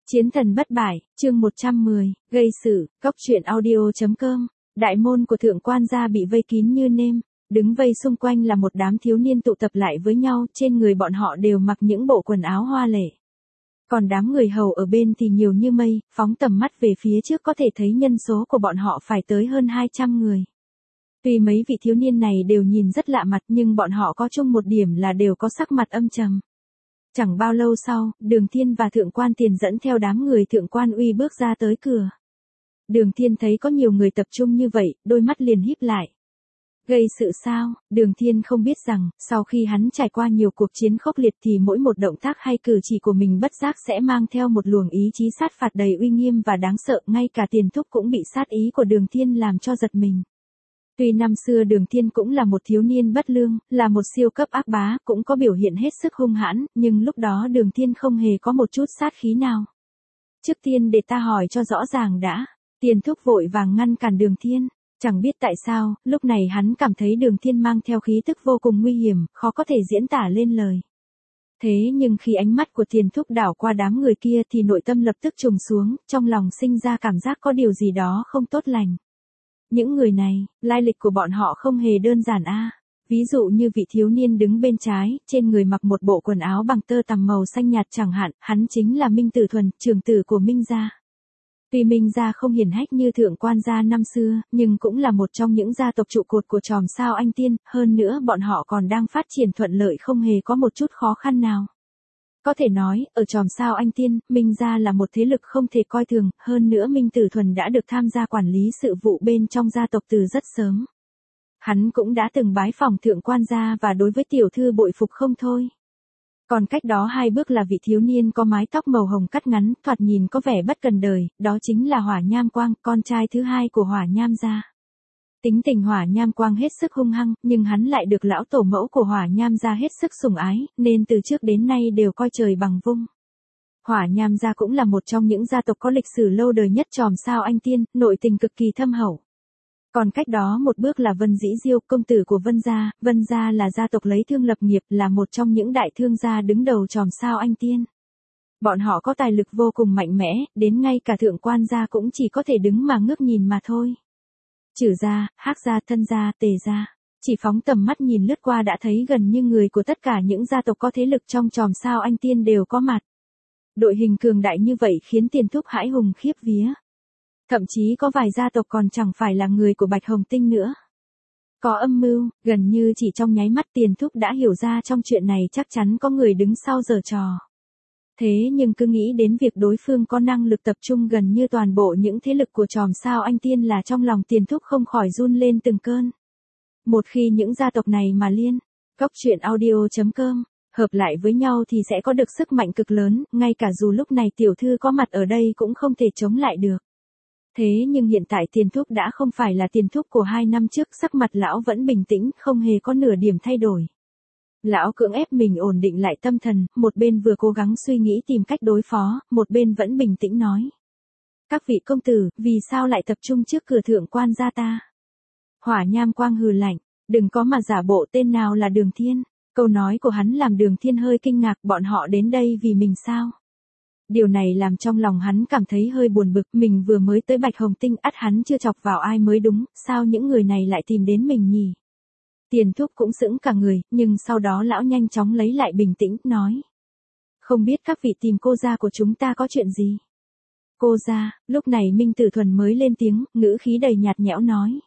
Chiến thần bất bại, chương 110, gây sự, góc truyện audio.com. Đại môn của thượng quan gia bị vây kín như nêm, đứng vây xung quanh là một đám thiếu niên tụ tập lại với nhau, trên người bọn họ đều mặc những bộ quần áo hoa lệ. Còn đám người hầu ở bên thì nhiều như mây, phóng tầm mắt về phía trước có thể thấy nhân số của bọn họ phải tới hơn 200 người. Tuy mấy vị thiếu niên này đều nhìn rất lạ mặt nhưng bọn họ có chung một điểm là đều có sắc mặt âm trầm. Chẳng bao lâu sau, Đường Thiên và Thượng quan Tiền dẫn theo đám người Thượng quan Uy bước ra tới cửa. Đường Thiên thấy có nhiều người tập trung như vậy, đôi mắt liền híp lại. Gây sự sao? Đường Thiên không biết rằng, sau khi hắn trải qua nhiều cuộc chiến khốc liệt thì mỗi một động tác hay cử chỉ của mình bất giác sẽ mang theo một luồng ý chí sát phạt đầy uy nghiêm và đáng sợ, ngay cả Tiền Thúc cũng bị sát ý của Đường Thiên làm cho giật mình. Tuy năm xưa Đường Thiên cũng là một thiếu niên bất lương, là một siêu cấp ác bá, cũng có biểu hiện hết sức hung hãn, nhưng lúc đó Đường Thiên không hề có một chút sát khí nào. Trước tiên để ta hỏi cho rõ ràng đã. Tiền Thúc vội vàng ngăn cản Đường Thiên. Chẳng biết tại sao, lúc này hắn cảm thấy Đường Thiên mang theo khí tức vô cùng nguy hiểm, khó có thể diễn tả lên lời. Thế nhưng khi ánh mắt của Tiền Thúc đảo qua đám người kia thì nội tâm lập tức trùng xuống, trong lòng sinh ra cảm giác có điều gì đó không tốt lành. Những người này, lai lịch của bọn họ không hề đơn giản a. Ví dụ như vị thiếu niên đứng bên trái, trên người mặc một bộ quần áo bằng tơ tằm màu xanh nhạt chẳng hạn, hắn chính là Minh Tử Thuần, trưởng tử của Minh gia. Tuy Minh gia không hiển hách như thượng quan gia năm xưa, nhưng cũng là một trong những gia tộc trụ cột của chòm sao Anh Tiên, hơn nữa bọn họ còn đang phát triển thuận lợi không hề có một chút khó khăn nào. Có thể nói, ở chòm sao Anh Tiên, Minh gia là một thế lực không thể coi thường, hơn nữa Minh Tử Thuần đã được tham gia quản lý sự vụ bên trong gia tộc từ rất sớm. Hắn cũng đã từng bái phỏng thượng quan gia và đối với tiểu thư bội phục không thôi. Còn cách đó 2 bước là vị thiếu niên có mái tóc màu hồng cắt ngắn, thoạt nhìn có vẻ bất cần đời, đó chính là Hỏa Nham Quang, con trai thứ hai của Hỏa Nham gia. Tính tình Hỏa Nham Quang hết sức hung hăng, nhưng hắn lại được lão tổ mẫu của Hỏa Nham gia hết sức sủng ái, nên từ trước đến nay đều coi trời bằng vung. Hỏa Nham gia cũng là một trong những gia tộc có lịch sử lâu đời nhất chòm sao Anh Tiên, nội tình cực kỳ thâm hậu. Còn cách đó một bước là Vân Dĩ Diêu, công tử của Vân gia là gia tộc lấy thương lập nghiệp, là một trong những đại thương gia đứng đầu chòm sao Anh Tiên. Bọn họ có tài lực vô cùng mạnh mẽ, đến ngay cả thượng quan gia cũng chỉ có thể đứng mà ngước nhìn mà thôi. Trừ gia, Hắc gia, Thân gia, Tề gia, chỉ phóng tầm mắt nhìn lướt qua đã thấy gần như người của tất cả những gia tộc có thế lực trong chòm sao Anh Tiên đều có mặt. Đội hình cường đại như vậy khiến Tiền Thúc hãi hùng khiếp vía. Thậm chí có vài gia tộc còn chẳng phải là người của Bạch Hồng Tinh nữa. Có âm mưu, gần như chỉ trong nháy mắt Tiền Thúc đã hiểu ra trong chuyện này chắc chắn có người đứng sau giở trò. Thế nhưng cứ nghĩ đến việc đối phương có năng lực tập trung gần như toàn bộ những thế lực của chòm sao Anh Tiên là trong lòng Tiền Thúc không khỏi run lên từng cơn. Một khi những gia tộc này mà góc truyện audio.com, hợp lại với nhau thì sẽ có được sức mạnh cực lớn, ngay cả dù lúc này tiểu thư có mặt ở đây cũng không thể chống lại được. Thế nhưng hiện tại Tiền Thúc đã không phải là Tiền Thúc của 2 năm trước, sắc mặt lão vẫn bình tĩnh, không hề có nửa điểm thay đổi. Lão cưỡng ép mình ổn định lại tâm thần, một bên vừa cố gắng suy nghĩ tìm cách đối phó, một bên vẫn bình tĩnh nói. Các vị công tử, vì sao lại tập trung trước cửa thượng quan gia ta? Hỏa Nham Quang hừ lạnh, đừng có mà giả bộ tên nào là Đường Thiên. Câu nói của hắn làm Đường Thiên hơi kinh ngạc, bọn họ đến đây vì mình sao? Điều này làm trong lòng hắn cảm thấy hơi buồn bực, mình vừa mới tới Bạch Hồng Tinh, ắt hắn chưa chọc vào ai mới đúng, sao những người này lại tìm đến mình nhỉ? Tiền Thúc cũng sững cả người, nhưng sau đó lão nhanh chóng lấy lại bình tĩnh, nói. Không biết các vị tìm cô gia của chúng ta có chuyện gì? Cô gia, lúc này Minh Tử Thuần mới lên tiếng, ngữ khí đầy nhạt nhẽo nói.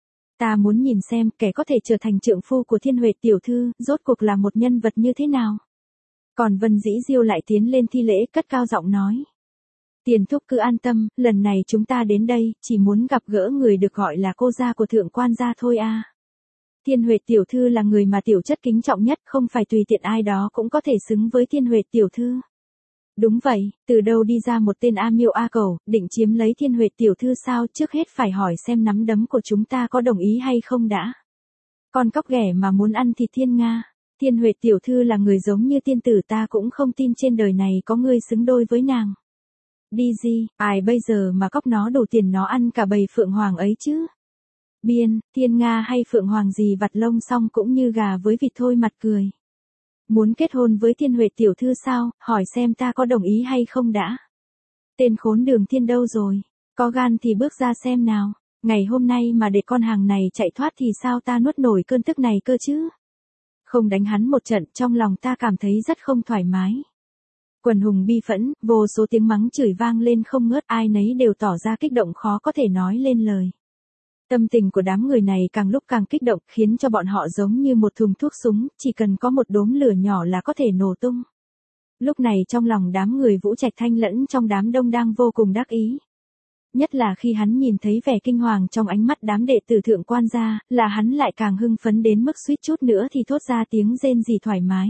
Ta muốn nhìn xem kẻ có thể trở thành trượng phu của Thiên Huệ tiểu thư, rốt cuộc là một nhân vật như thế nào? Còn Vân Dĩ Diêu lại tiến lên thi lễ, cất cao giọng nói. Tiền Thúc cứ an tâm, lần này chúng ta đến đây, chỉ muốn gặp gỡ người được gọi là cô gia của thượng quan gia thôi a. Thiên Huệ tiểu thư là người mà tiểu chất kính trọng nhất, không phải tùy tiện ai đó cũng có thể xứng với Thiên Huệ tiểu thư. Đúng vậy, từ đâu đi ra một tên A Miêu A Cẩu, định chiếm lấy Thiên Huệ tiểu thư sao? Trước hết phải hỏi xem nắm đấm của chúng ta có đồng ý hay không đã. Con cóc ghẻ mà muốn ăn thịt Thiên Nga. Thiên Huệ tiểu thư là người giống như tiên tử, ta cũng không tin trên đời này có người xứng đôi với nàng. Đi gì, ai bây giờ mà cóc nó đủ tiền nó ăn cả bầy phượng hoàng ấy chứ. Biên, Thiên Nga hay phượng hoàng gì vặt lông xong cũng như gà với vịt thôi, mặt cười. Muốn kết hôn với Thiên Huệ tiểu thư sao, hỏi xem ta có đồng ý hay không đã. Tên khốn Đường Thiên đâu rồi? Có gan thì bước ra xem nào. Ngày hôm nay mà để con hàng này chạy thoát thì sao ta nuốt nổi cơn tức này cơ chứ? Không đánh hắn một trận, trong lòng ta cảm thấy rất không thoải mái. Quần hùng bi phẫn, vô số tiếng mắng chửi vang lên không ngớt, ai nấy đều tỏ ra kích động khó có thể nói lên lời. Tâm tình của đám người này càng lúc càng kích động, khiến cho bọn họ giống như một thùng thuốc súng, chỉ cần có một đốm lửa nhỏ là có thể nổ tung. Lúc này trong lòng đám người Vũ Trạch Thanh lẫn trong đám đông đang vô cùng đắc ý. Nhất là khi hắn nhìn thấy vẻ kinh hoàng trong ánh mắt đám đệ tử thượng quan gia, là hắn lại càng hưng phấn đến mức suýt chút nữa thì thốt ra tiếng rên rỉ thoải mái.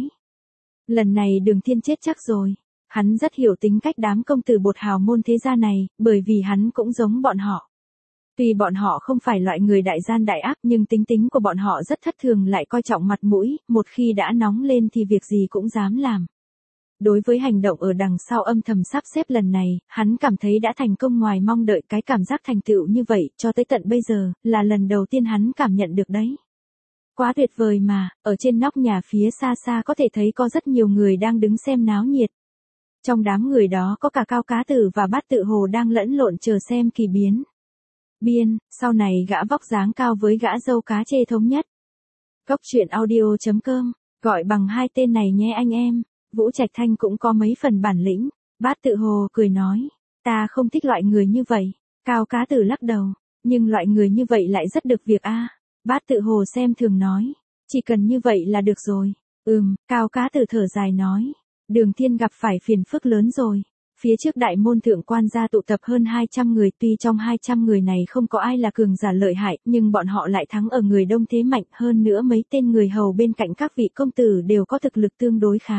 Lần này Đường Thiên chết chắc rồi. Hắn rất hiểu tính cách đám công tử bột hào môn thế gia này, bởi vì hắn cũng giống bọn họ. Tuy bọn họ không phải loại người đại gian đại ác nhưng tính của bọn họ rất thất thường, lại coi trọng mặt mũi, một khi đã nóng lên thì việc gì cũng dám làm. Đối với hành động ở đằng sau âm thầm sắp xếp lần này, hắn cảm thấy đã thành công ngoài mong đợi. Cái cảm giác thành tựu như vậy cho tới tận bây giờ, là lần đầu tiên hắn cảm nhận được đấy. Quá tuyệt vời mà, ở trên nóc nhà phía xa xa có thể thấy có rất nhiều người đang đứng xem náo nhiệt. Trong đám người đó có cả Cao Cá Tử và Bát Tự Hồ đang lẫn lộn chờ xem kỳ biến. Biên, sau này gã vóc dáng cao với gã râu cá chê thống nhất. Cốc truyện audio.com, gọi bằng hai tên này nhé anh em. Vũ Trạch Thanh cũng có mấy phần bản lĩnh. Bát Tự Hồ cười nói, ta không thích loại người như vậy. Cao Cá Tử lắc đầu, nhưng loại người như vậy lại rất được việc a. Bát Tự Hồ xem thường nói, chỉ cần như vậy là được rồi. Cao Cá Tử thở dài nói, Đường Thiên gặp phải phiền phức lớn rồi. Phía trước đại môn thượng quan gia tụ tập hơn 200 người, tuy trong 200 người này không có ai là cường giả lợi hại, nhưng bọn họ lại thắng ở người đông thế mạnh, hơn nữa mấy tên người hầu bên cạnh các vị công tử đều có thực lực tương đối khá.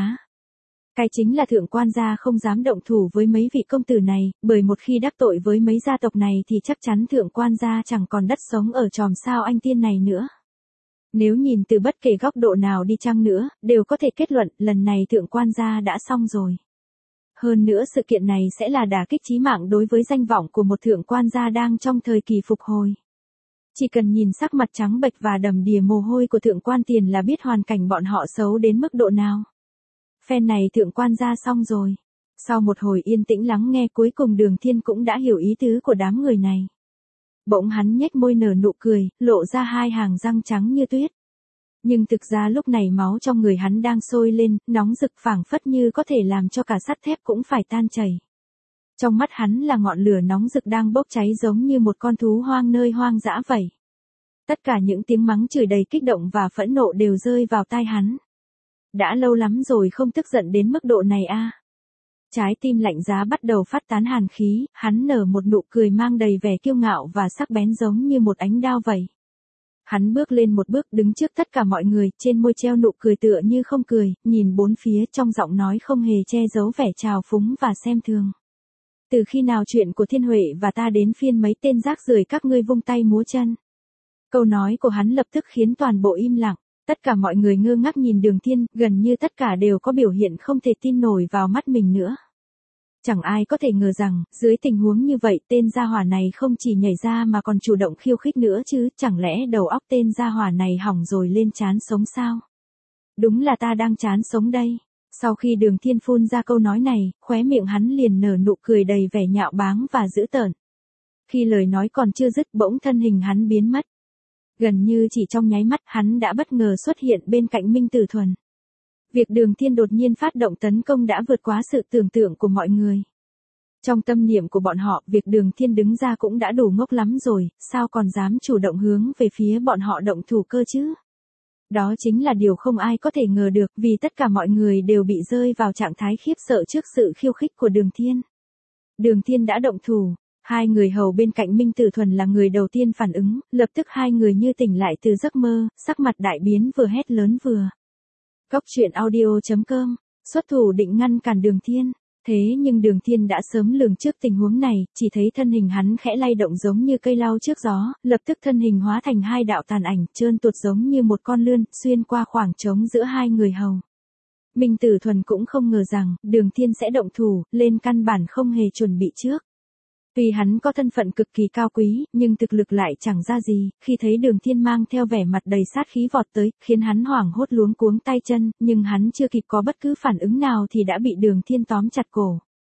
Cái chính là thượng quan gia không dám động thủ với mấy vị công tử này, bởi một khi đắc tội với mấy gia tộc này thì chắc chắn thượng quan gia chẳng còn đất sống ở chòm sao anh tiên này nữa. Nếu nhìn từ bất kể góc độ nào đi chăng nữa, đều có thể kết luận lần này thượng quan gia đã xong rồi. Hơn nữa sự kiện này sẽ là đả kích chí mạng đối với danh vọng của một thượng quan gia đang trong thời kỳ phục hồi. Chỉ cần nhìn sắc mặt trắng bệch và đầm đìa mồ hôi của thượng quan Tiền là biết hoàn cảnh bọn họ xấu đến mức độ nào. Phen này thượng quan gia xong rồi. Sau một hồi yên tĩnh lắng nghe, cuối cùng Đường Thiên cũng đã hiểu ý tứ của đám người này. Bỗng hắn nhếch môi nở nụ cười, lộ ra hai hàng răng trắng như tuyết. Nhưng thực ra lúc này máu trong người hắn đang sôi lên, nóng rực phảng phất như có thể làm cho cả sắt thép cũng phải tan chảy. Trong mắt hắn là ngọn lửa nóng rực đang bốc cháy giống như một con thú hoang nơi hoang dã vậy. Tất cả những tiếng mắng chửi đầy kích động và phẫn nộ đều rơi vào tai hắn. Đã lâu lắm rồi không tức giận đến mức độ này a. Trái tim lạnh giá bắt đầu phát tán hàn khí, hắn nở một nụ cười mang đầy vẻ kiêu ngạo và sắc bén giống như một ánh đao vậy. Hắn bước lên một bước đứng trước tất cả mọi người, trên môi treo nụ cười tựa như không cười, nhìn bốn phía trong giọng nói không hề che giấu vẻ trào phúng và xem thường. Từ khi nào chuyện của Thiên Huệ và ta đến phiên mấy tên rác rưởi các ngươi vung tay múa chân? Câu nói của hắn lập tức khiến toàn bộ im lặng. Tất cả mọi người ngơ ngác nhìn Đường Thiên, gần như tất cả đều có biểu hiện không thể tin nổi vào mắt mình nữa. Chẳng ai có thể ngờ rằng, dưới tình huống như vậy tên gia hỏa này không chỉ nhảy ra mà còn chủ động khiêu khích nữa chứ, chẳng lẽ đầu óc tên gia hỏa này hỏng rồi lên chán sống sao? Đúng là ta đang chán sống đây. Sau khi Đường Thiên phun ra câu nói này, khóe miệng hắn liền nở nụ cười đầy vẻ nhạo báng và dữ tợn. Khi lời nói còn chưa dứt bỗng thân hình hắn biến mất. Gần như chỉ trong nháy mắt hắn đã bất ngờ xuất hiện bên cạnh Minh Tử Thuần. Việc Đường Thiên đột nhiên phát động tấn công đã vượt quá sự tưởng tượng của mọi người. Trong tâm niệm của bọn họ, việc Đường Thiên đứng ra cũng đã đủ ngốc lắm rồi, sao còn dám chủ động hướng về phía bọn họ động thủ cơ chứ? Đó chính là điều không ai có thể ngờ được, vì tất cả mọi người đều bị rơi vào trạng thái khiếp sợ trước sự khiêu khích của Đường Thiên. Đường Thiên đã động thủ. Hai người hầu bên cạnh Minh Tử Thuần là người đầu tiên phản ứng, lập tức hai người như tỉnh lại từ giấc mơ, sắc mặt đại biến vừa hét lớn vừa. Cốc truyện audio.com, xuất thủ định ngăn cản Đường Thiên. Thế nhưng Đường Thiên đã sớm lường trước tình huống này, chỉ thấy thân hình hắn khẽ lay động giống như cây lau trước gió, lập tức thân hình hóa thành hai đạo tàn ảnh, trơn tuột giống như một con lươn, xuyên qua khoảng trống giữa hai người hầu. Minh Tử Thuần cũng không ngờ rằng, Đường Thiên sẽ động thủ, lên căn bản không hề chuẩn bị trước. Tuy hắn có thân phận cực kỳ cao quý, nhưng thực lực lại chẳng ra gì, khi thấy Đường Thiên mang theo vẻ mặt đầy sát khí vọt tới, khiến hắn hoảng hốt luống cuống tay chân, nhưng hắn chưa kịp có bất cứ phản ứng nào thì đã bị Đường Thiên tóm chặt cổ.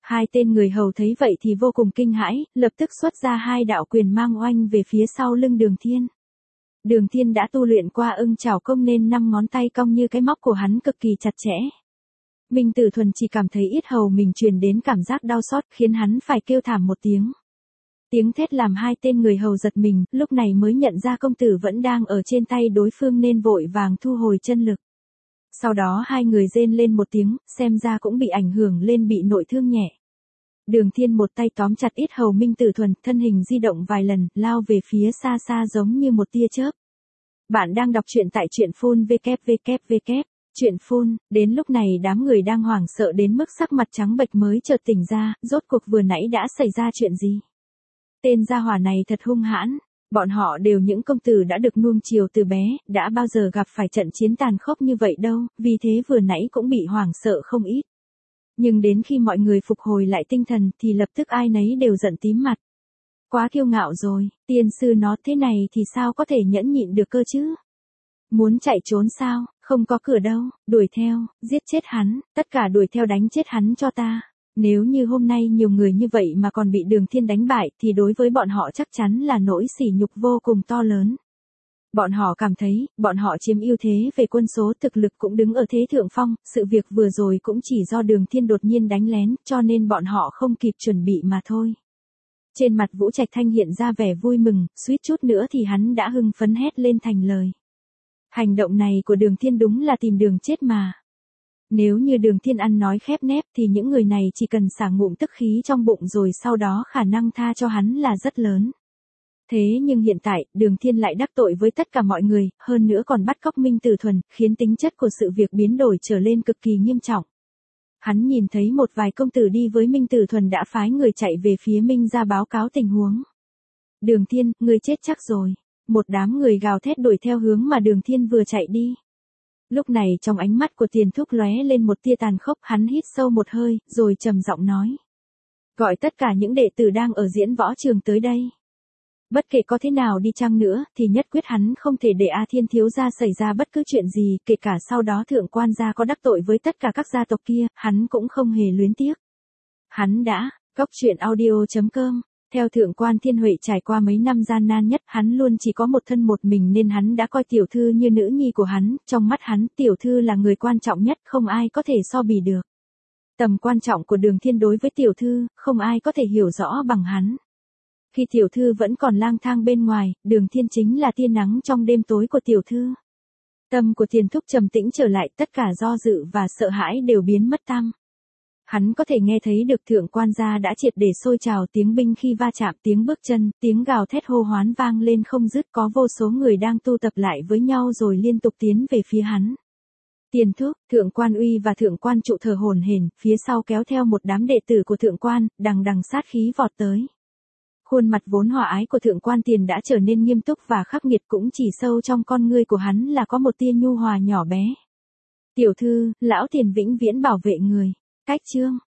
Hai tên người hầu thấy vậy thì vô cùng kinh hãi, lập tức xuất ra hai đạo quyền mang oanh về phía sau lưng Đường Thiên. Đường Thiên đã tu luyện qua Ưng Chảo Công nên 5 ngón tay cong như cái móc của hắn cực kỳ chặt chẽ. Minh Tử Thuần chỉ cảm thấy yết hầu mình truyền đến cảm giác đau xót khiến hắn phải kêu thảm một tiếng. Tiếng thét làm hai tên người hầu giật mình, lúc này mới nhận ra công tử vẫn đang ở trên tay đối phương nên vội vàng thu hồi chân lực. Sau đó hai người rên lên một tiếng, xem ra cũng bị ảnh hưởng lên bị nội thương nhẹ. Đường Thiên một tay tóm chặt yết hầu Minh Tử Thuần, thân hình di động vài lần, lao về phía xa xa giống như một tia chớp. Bạn đang đọc truyện tại truyện phun www. Truyện phun, đến lúc này đám người đang hoảng sợ đến mức sắc mặt trắng bệch mới chợt tỉnh ra, rốt cuộc vừa nãy đã xảy ra chuyện gì? Tên gia hỏa này thật hung hãn, bọn họ đều những công tử đã được nuông chiều từ bé, đã bao giờ gặp phải trận chiến tàn khốc như vậy đâu, vì thế vừa nãy cũng bị hoảng sợ không ít. Nhưng đến khi mọi người phục hồi lại tinh thần thì lập tức ai nấy đều giận tím mặt. Quá kiêu ngạo rồi, tiên sư nó thế này thì sao có thể nhẫn nhịn được cơ chứ? Muốn chạy trốn sao, không có cửa đâu, đuổi theo, giết chết hắn, tất cả đuổi theo đánh chết hắn cho ta. Nếu như hôm nay nhiều người như vậy mà còn bị Đường Thiên đánh bại thì đối với bọn họ chắc chắn là nỗi sỉ nhục vô cùng to lớn. Bọn họ cảm thấy, bọn họ chiếm ưu thế về quân số thực lực cũng đứng ở thế thượng phong, sự việc vừa rồi cũng chỉ do Đường Thiên đột nhiên đánh lén cho nên bọn họ không kịp chuẩn bị mà thôi. Trên mặt Vũ Trạch Thanh hiện ra vẻ vui mừng, suýt chút nữa thì hắn đã hưng phấn hét lên thành lời. Hành động này của Đường Thiên đúng là tìm đường chết mà. Nếu như Đường Thiên ăn nói khép nép thì những người này chỉ cần xả ngụm tức khí trong bụng rồi sau đó khả năng tha cho hắn là rất lớn. Thế nhưng hiện tại, Đường Thiên lại đắc tội với tất cả mọi người, hơn nữa còn bắt cóc Minh Tử Thuần, khiến tính chất của sự việc biến đổi trở lên cực kỳ nghiêm trọng. Hắn nhìn thấy một vài công tử đi với Minh Tử Thuần đã phái người chạy về phía Minh ra báo cáo tình huống. Đường Thiên, ngươi chết chắc rồi. Một đám người gào thét đuổi theo hướng mà Đường Thiên vừa chạy đi. Lúc này trong ánh mắt của Tiền Thúc lóe lên một tia tàn khốc, hắn hít sâu một hơi, rồi trầm giọng nói. Gọi tất cả những đệ tử đang ở diễn võ trường tới đây. Bất kể có thế nào đi chăng nữa, thì nhất quyết hắn không thể để A Thiên thiếu gia xảy ra bất cứ chuyện gì, kể cả sau đó thượng quan gia có đắc tội với tất cả các gia tộc kia, hắn cũng không hề luyến tiếc. Hắn đã, Cốc Truyện Audio.com. Theo thượng quan Thiên Huệ trải qua mấy năm gian nan nhất, hắn luôn chỉ có một thân một mình nên hắn đã coi tiểu thư như nữ nhi của hắn, trong mắt hắn, tiểu thư là người quan trọng nhất, không ai có thể so bì được. Tầm quan trọng của Đường Thiên đối với tiểu thư, không ai có thể hiểu rõ bằng hắn. Khi tiểu thư vẫn còn lang thang bên ngoài, Đường Thiên chính là tia nắng trong đêm tối của tiểu thư. Tâm của Tiền Thúc trầm tĩnh trở lại, tất cả do dự và sợ hãi đều biến mất tăm. Hắn có thể nghe thấy được thượng quan gia đã triệt để sôi trào, tiếng binh khi va chạm, tiếng bước chân, tiếng gào thét hô hoán vang lên không dứt, có vô số người đang tu tập lại với nhau rồi liên tục tiến về phía hắn. Tiền Thúc, thượng quan Uy và thượng quan Trụ thở hổn hển, phía sau kéo theo một đám đệ tử của thượng quan, đằng đằng sát khí vọt tới. Khuôn mặt vốn hòa ái của thượng quan Tiền đã trở nên nghiêm túc và khắc nghiệt, cũng chỉ sâu trong con ngươi của hắn là có một tia nhu hòa nhỏ bé. Tiểu thư, lão Tiền vĩnh viễn bảo vệ người. Cách chương